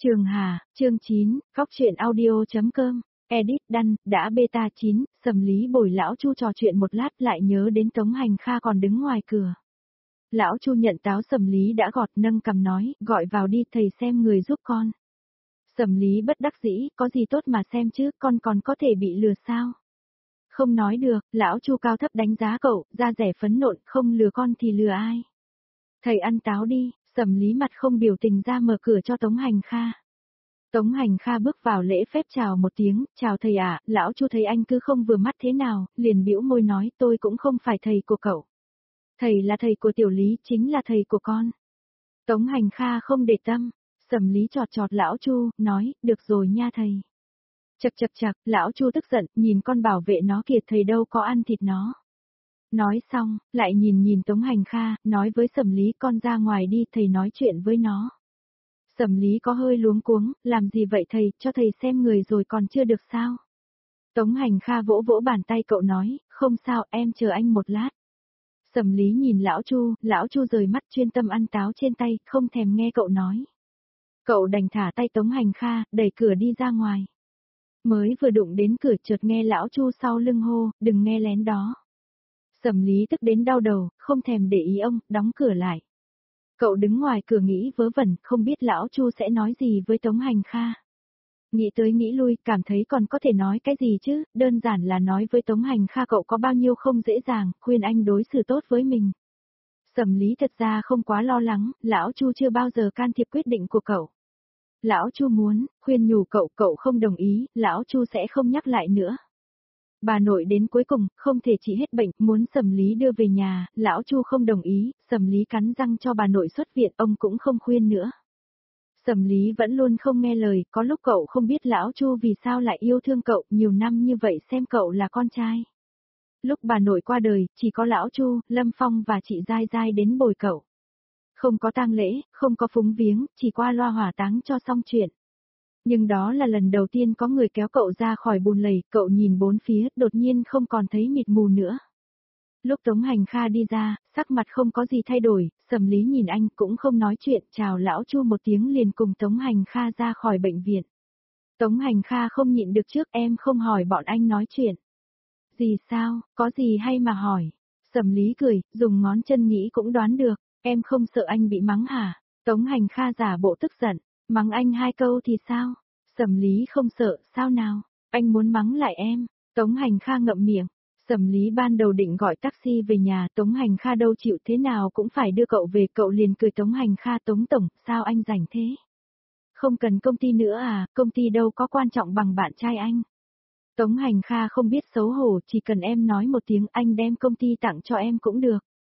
Trường Hà, chương 9, Góc truyện audio.com, edit đăng, đã beta 9, Sầm Lý bồi lão Chu trò chuyện một lát lại nhớ đến Tống Hành Kha còn đứng ngoài cửa. Lão Chu nhận táo Sầm Lý đã gọt nâng cằm nói, gọi vào đi thầy xem người giúp con. Sầm Lý bất đắc dĩ, có gì tốt mà xem chứ, con còn có thể bị lừa sao? Không nói được, lão Chu cao thấp đánh giá cậu, da rẻ phấn nộn, không lừa con thì lừa ai? Thầy ăn táo đi, Sầm Lý mặt không biểu tình ra mở cửa cho Tống Hành Kha. Tống Hành Kha bước vào lễ phép chào một tiếng, chào thầy ạ, lão Chu thấy anh cứ không vừa mắt thế nào, liền bĩu môi nói tôi cũng không phải thầy của cậu. Thầy là thầy của Tiểu Lý, chính là thầy của con. Tống Hành Kha không để tâm, Sầm Lý chọt chọt lão Chu, nói, được rồi nha thầy. Chậc chậc chậc, lão Chu tức giận, nhìn con bảo vệ nó kìa thầy đâu có ăn thịt nó. Nói xong, lại nhìn Tống Hành Kha, nói với Sầm Lý con ra ngoài đi thầy nói chuyện với nó. Sầm Lý có hơi luống cuống, làm gì vậy thầy, cho thầy xem người rồi còn chưa được sao? Tống Hành Kha vỗ vỗ bàn tay cậu nói, không sao em chờ anh một lát. Sầm Lý nhìn lão Chu rời mắt chuyên tâm ăn táo trên tay, không thèm nghe cậu nói. Cậu đành thả tay Tống Hành Kha, đẩy cửa đi ra ngoài. Mới vừa đụng đến cửa chợt nghe lão Chu sau lưng hô, đừng nghe lén đó. Sầm Lý tức đến đau đầu, không thèm để ý ông, đóng cửa lại. Cậu đứng ngoài cửa nghĩ vớ vẩn, không biết lão Chu sẽ nói gì với Tống Hành Kha. Nghĩ tới nghĩ lui, cảm thấy còn có thể nói cái gì chứ, đơn giản là nói với Tống Hành Kha cậu có bao nhiêu không dễ dàng, khuyên anh đối xử tốt với mình. Sầm Lý thật ra không quá lo lắng, lão Chu chưa bao giờ can thiệp quyết định của cậu. Lão Chu muốn, khuyên nhủ cậu, cậu không đồng ý, lão Chu sẽ không nhắc lại nữa. Bà nội đến cuối cùng, không thể trị hết bệnh, muốn Sầm Lý đưa về nhà, lão Chu không đồng ý, Sầm Lý cắn răng cho bà nội xuất viện, ông cũng không khuyên nữa. Sầm Lý vẫn luôn không nghe lời, có lúc cậu không biết lão Chu vì sao lại yêu thương cậu, nhiều năm như vậy xem cậu là con trai. Lúc bà nội qua đời, chỉ có lão Chu, Lâm Phong và chị Giai Giai đến bồi cậu. Không có tang lễ, không có phúng viếng, chỉ qua loa hỏa táng cho xong chuyện. Nhưng đó là lần đầu tiên có người kéo cậu ra khỏi bùn lầy, cậu nhìn bốn phía, đột nhiên không còn thấy mịt mù nữa. Lúc Tống Hành Kha đi ra, sắc mặt không có gì thay đổi, Sầm Lý nhìn anh cũng không nói chuyện, chào lão Chu một tiếng liền cùng Tống Hành Kha ra khỏi bệnh viện. Tống Hành Kha không nhịn được trước em không hỏi bọn anh nói chuyện. Gì sao, có gì hay mà hỏi. Sầm Lý cười, dùng ngón chân nghĩ cũng đoán được, em không sợ anh bị mắng hả? Tống Hành Kha giả bộ tức giận, mắng anh 2 câu thì sao? Sầm Lý không sợ, sao nào? Anh muốn mắng lại em. Tống Hành Kha ngậm miệng. Sầm Lý ban đầu định gọi taxi về nhà, Tống Hành Kha đâu chịu thế nào cũng phải đưa cậu về, cậu liền cười Tống Hành Kha Tống Tổng, sao anh rảnh thế? Không cần công ty nữa à, công ty đâu có quan trọng bằng bạn trai anh. Tống Hành Kha không biết xấu hổ, chỉ cần em nói một tiếng anh đem công ty tặng cho em cũng được.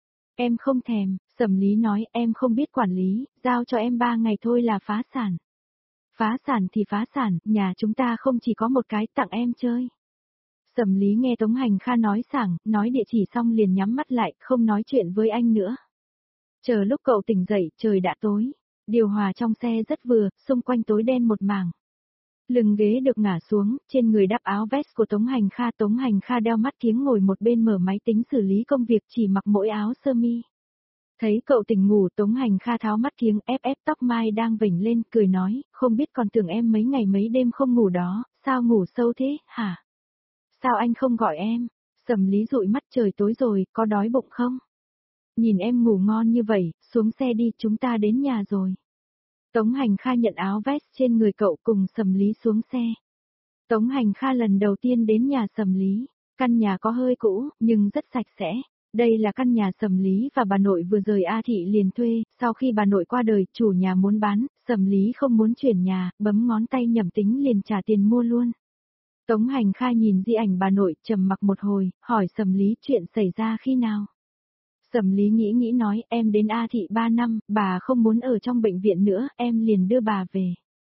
Em không thèm, Sầm Lý nói em không biết quản lý, giao cho em 3 ngày thôi là phá sản. Phá sản thì phá sản, nhà chúng ta không chỉ có một cái tặng em chơi. Sầm Lý nghe Tống Hành Kha nói sảng, nói địa chỉ xong liền nhắm mắt lại, không nói chuyện với anh nữa. Chờ lúc cậu tỉnh dậy, trời đã tối. Điều hòa trong xe rất vừa, xung quanh tối đen một mảng. Lưng ghế được ngả xuống, trên người đắp áo vest của Tống Hành Kha đeo mắt kiếng ngồi một bên mở máy tính xử lý công việc chỉ mặc mỗi áo sơ mi. Thấy cậu tỉnh ngủ Tống Hành Kha tháo mắt kiếng ép tóc mai đang vểnh lên, cười nói, không biết còn tưởng em mấy ngày mấy đêm không ngủ đó, sao ngủ sâu thế, hả? Sao anh không gọi em? Sầm Lý dụi mắt trời tối rồi, có đói bụng không? Nhìn em ngủ ngon như vậy, xuống xe đi, chúng ta đến nhà rồi. Tống Hành Kha nhận áo vest trên người cậu cùng Sầm Lý xuống xe. Tống Hành Kha lần đầu tiên đến nhà Sầm Lý, căn nhà có hơi cũ, nhưng rất sạch sẽ. Đây là căn nhà Sầm Lý và bà nội vừa rời A Thị liền thuê, sau khi bà nội qua đời, chủ nhà muốn bán, Sầm Lý không muốn chuyển nhà, bấm ngón tay nhẩm tính liền trả tiền mua luôn. Tống Hành Kha nhìn di ảnh bà nội, trầm mặc một hồi, hỏi Sầm Lý chuyện xảy ra khi nào. Sầm Lý nghĩ nói, em đến A Thị 3 năm, bà không muốn ở trong bệnh viện nữa, em liền đưa bà về.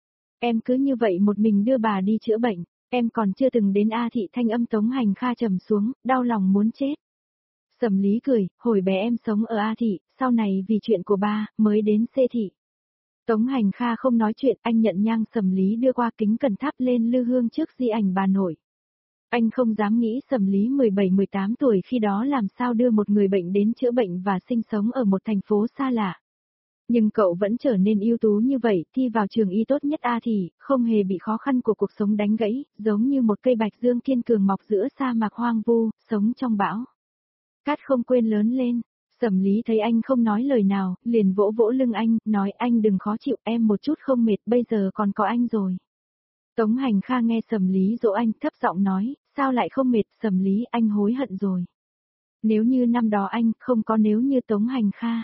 Em cứ như vậy một mình đưa bà đi chữa bệnh, em còn chưa từng đến A Thị. Thanh âm Tống Hành Kha trầm xuống, đau lòng muốn chết. Sầm Lý cười, hồi bé em sống ở A Thị, sau này vì chuyện của ba, mới đến C Thị. Tống Hành Kha không nói chuyện, anh nhận nhang Sầm Lý đưa qua kính cẩn thắp lên lư hương trước di ảnh bà nội. Anh không dám nghĩ Sầm Lý 17-18 tuổi khi đó làm sao đưa một người bệnh đến chữa bệnh và sinh sống ở một thành phố xa lạ. Nhưng cậu vẫn trở nên ưu tú như vậy, thi vào trường y tốt nhất A thì, không hề bị khó khăn của cuộc sống đánh gãy, giống như một cây bạch dương kiên cường mọc giữa sa mạc hoang vu, sống trong bão. Cát không quên lớn lên. Sầm Lý thấy anh không nói lời nào, liền vỗ vỗ lưng anh, nói anh đừng khó chịu, em một chút không mệt, bây giờ còn có anh rồi. Tống Hành Kha nghe Sầm Lý dỗ anh, thấp giọng nói, sao lại không mệt, Sầm Lý, anh hối hận rồi. Nếu như năm đó anh, không có nếu như Tống Hành Kha.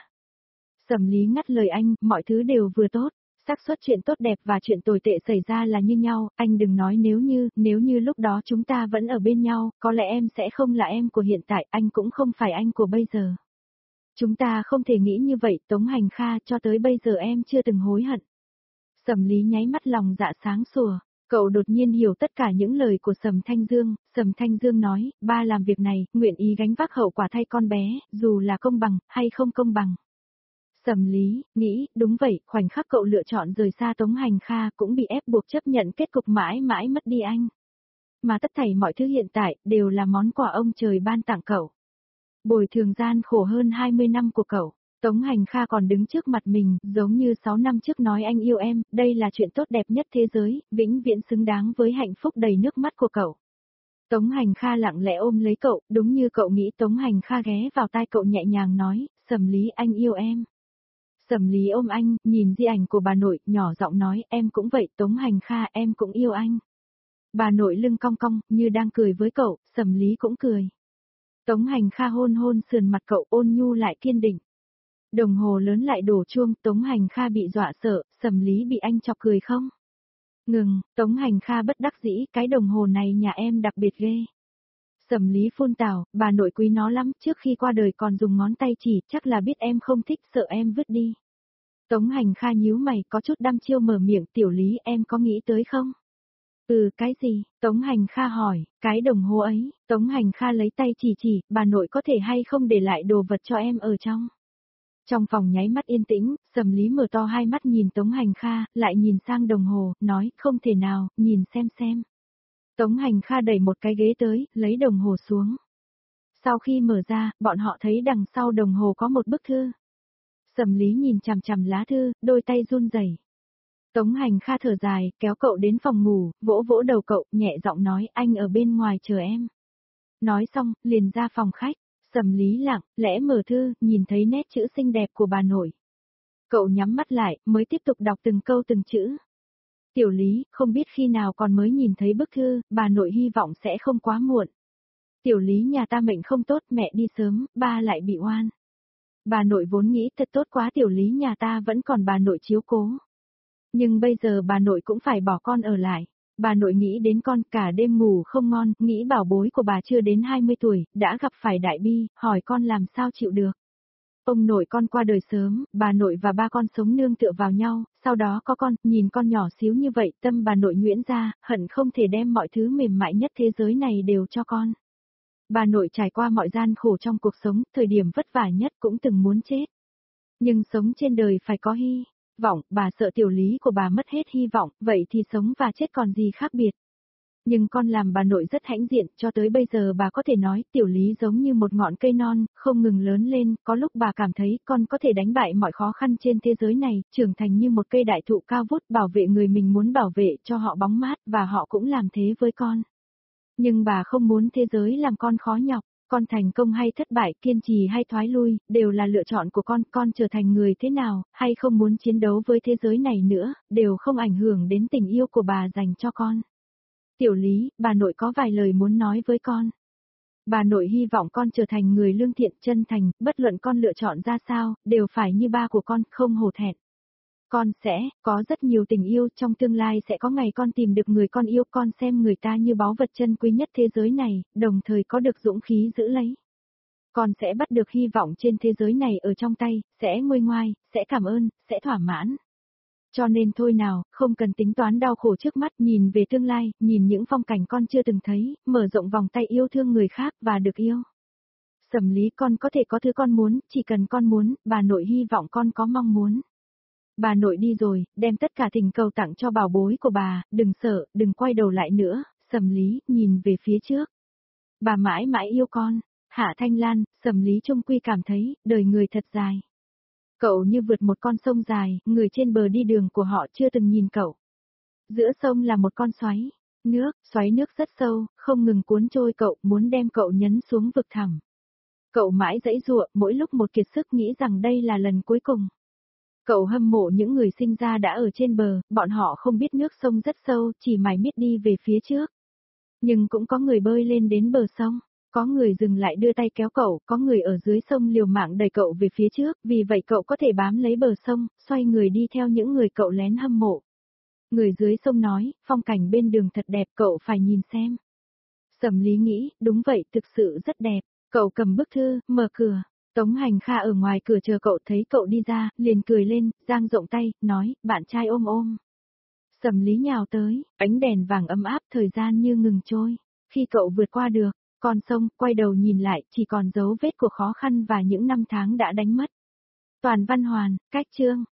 Sầm Lý ngắt lời anh, mọi thứ đều vừa tốt, xác suất chuyện tốt đẹp và chuyện tồi tệ xảy ra là như nhau, anh đừng nói nếu như lúc đó chúng ta vẫn ở bên nhau, có lẽ em sẽ không là em của hiện tại, anh cũng không phải anh của bây giờ. Chúng ta không thể nghĩ như vậy, Tống Hành Kha, cho tới bây giờ em chưa từng hối hận. Sầm Lý nháy mắt lòng dạ sáng sủa, cậu đột nhiên hiểu tất cả những lời của Sầm Thanh Dương nói, ba làm việc này, nguyện ý gánh vác hậu quả thay con bé, dù là công bằng, hay không công bằng. Sầm Lý, nghĩ, đúng vậy, khoảnh khắc cậu lựa chọn rời xa Tống Hành Kha cũng bị ép buộc chấp nhận kết cục mãi mãi mất đi anh. Mà tất thảy mọi thứ hiện tại, đều là món quà ông trời ban tặng cậu. Bồi thường gian khổ hơn 20 năm của cậu, Tống Hành Kha còn đứng trước mặt mình, giống như 6 năm trước nói anh yêu em, đây là chuyện tốt đẹp nhất thế giới, vĩnh viễn xứng đáng với hạnh phúc đầy nước mắt của cậu. Tống Hành Kha lặng lẽ ôm lấy cậu, đúng như cậu nghĩ. Tống Hành Kha ghé vào tai cậu nhẹ nhàng nói, Sầm Lý, anh yêu em. Sầm Lý ôm anh, nhìn di ảnh của bà nội, nhỏ giọng nói, em cũng vậy, Tống Hành Kha, em cũng yêu anh. Bà nội lưng cong cong, như đang cười với cậu, Sầm Lý cũng cười. Tống Hành Kha hôn hôn sườn mặt cậu, ôn nhu lại kiên định. Đồng hồ lớn lại đổ chuông, Tống Hành Kha bị dọa sợ, Sầm Lý bị anh chọc cười không? Ngừng, Tống Hành Kha bất đắc dĩ, cái đồng hồ này nhà em đặc biệt ghê. Sầm Lý phun tào, bà nội quý nó lắm, trước khi qua đời còn dùng ngón tay chỉ, chắc là biết em không thích, sợ em vứt đi. Tống Hành Kha nhíu mày, có chút đăm chiêu mở miệng, Tiểu Lý, em có nghĩ tới không? Cái gì? Tống Hành Kha hỏi, cái đồng hồ ấy. Tống Hành Kha lấy tay chỉ, bà nội có thể hay không để lại đồ vật cho em ở trong. Trong phòng nháy mắt yên tĩnh, Sầm Lý mở to hai mắt nhìn Tống Hành Kha, lại nhìn sang đồng hồ, nói, không thể nào, nhìn xem. Tống Hành Kha đẩy một cái ghế tới, lấy đồng hồ xuống. Sau khi mở ra, bọn họ thấy đằng sau đồng hồ có một bức thư. Sầm Lý nhìn chằm chằm lá thư, đôi tay run rẩy. Tống Hành Kha thở dài, kéo cậu đến phòng ngủ, vỗ vỗ đầu cậu, nhẹ giọng nói, anh ở bên ngoài chờ em. Nói xong, liền ra phòng khách. Sầm Lý lặng, lẽ mở thư, nhìn thấy nét chữ xinh đẹp của bà nội. Cậu nhắm mắt lại, mới tiếp tục đọc từng câu từng chữ. Tiểu Lý, không biết khi nào còn mới nhìn thấy bức thư, bà nội hy vọng sẽ không quá muộn. Tiểu Lý, nhà ta mệnh không tốt, mẹ đi sớm, ba lại bị oan. Bà nội vốn nghĩ thật tốt quá, Tiểu Lý, nhà ta vẫn còn bà nội chiếu cố. Nhưng bây giờ bà nội cũng phải bỏ con ở lại. Bà nội nghĩ đến con, cả đêm ngủ không ngon, nghĩ bảo bối của bà chưa đến 20 tuổi, đã gặp phải đại bi, hỏi con làm sao chịu được. Ông nội con qua đời sớm, bà nội và ba con sống nương tựa vào nhau, sau đó có con, nhìn con nhỏ xíu như vậy, tâm bà nội nhuyễn ra, hận không thể đem mọi thứ mềm mại nhất thế giới này đều cho con. Bà nội trải qua mọi gian khổ trong cuộc sống, thời điểm vất vả nhất cũng từng muốn chết. Nhưng sống trên đời phải có hy vọng, bà sợ Tiểu Lý của bà mất hết hy vọng, vậy thì sống và chết còn gì khác biệt. Nhưng con làm bà nội rất hãnh diện, cho tới bây giờ bà có thể nói, Tiểu Lý giống như một ngọn cây non, không ngừng lớn lên, có lúc bà cảm thấy con có thể đánh bại mọi khó khăn trên thế giới này, trưởng thành như một cây đại thụ cao vút, bảo vệ người mình muốn bảo vệ, cho họ bóng mát, và họ cũng làm thế với con. Nhưng bà không muốn thế giới làm con khó nhọc. Con thành công hay thất bại, kiên trì hay thoái lui, đều là lựa chọn của con trở thành người thế nào, hay không muốn chiến đấu với thế giới này nữa, đều không ảnh hưởng đến tình yêu của bà dành cho con. Tiểu Lý, bà nội có vài lời muốn nói với con. Bà nội hy vọng con trở thành người lương thiện, chân thành, bất luận con lựa chọn ra sao, đều phải như ba của con, không hổ thẹn. Con sẽ có rất nhiều tình yêu, trong tương lai sẽ có ngày con tìm được người con yêu, con xem người ta như báu vật chân quý nhất thế giới này, đồng thời có được dũng khí giữ lấy. Con sẽ bắt được hy vọng trên thế giới này ở trong tay, sẽ nguôi ngoai, sẽ cảm ơn, sẽ thỏa mãn. Cho nên thôi nào, không cần tính toán đau khổ trước mắt, nhìn về tương lai, nhìn những phong cảnh con chưa từng thấy, mở rộng vòng tay yêu thương người khác và được yêu. Sầm Lý, con có thể có thứ con muốn, chỉ cần con muốn, bà nội hy vọng con có mong muốn. Bà nội đi rồi, đem tất cả thỉnh cầu tặng cho bảo bối của bà, đừng sợ, đừng quay đầu lại nữa. Sầm Lý, nhìn về phía trước. Bà mãi mãi yêu con. Hạ Thanh Lan, Sầm Lý trung quy cảm thấy, đời người thật dài. Cậu như vượt một con sông dài, người trên bờ đi đường của họ chưa từng nhìn cậu. Giữa sông là một con xoáy nước rất sâu, không ngừng cuốn trôi cậu, muốn đem cậu nhấn xuống vực thẳm. Cậu mãi giãy giụa, mỗi lúc một kiệt sức nghĩ rằng đây là lần cuối cùng. Cậu hâm mộ những người sinh ra đã ở trên bờ, bọn họ không biết nước sông rất sâu, chỉ mải miết đi về phía trước. Nhưng cũng có người bơi lên đến bờ sông, có người dừng lại đưa tay kéo cậu, có người ở dưới sông liều mạng đẩy cậu về phía trước, vì vậy cậu có thể bám lấy bờ sông, xoay người đi theo những người cậu lén hâm mộ. Người dưới sông nói, phong cảnh bên đường thật đẹp, cậu phải nhìn xem. Sầm Lý nghĩ, đúng vậy, thực sự rất đẹp. Cậu cầm bức thư, mở cửa. Tống Hành Kha ở ngoài cửa chờ cậu, thấy cậu đi ra, liền cười lên, dang rộng tay, nói, bạn trai ôm ôm. Sầm Lý nhào tới, ánh đèn vàng ấm áp, thời gian như ngừng trôi. Khi cậu vượt qua được, con sông, quay đầu nhìn lại, chỉ còn dấu vết của khó khăn và những năm tháng đã đánh mất. Toàn văn hoàn, cách chương.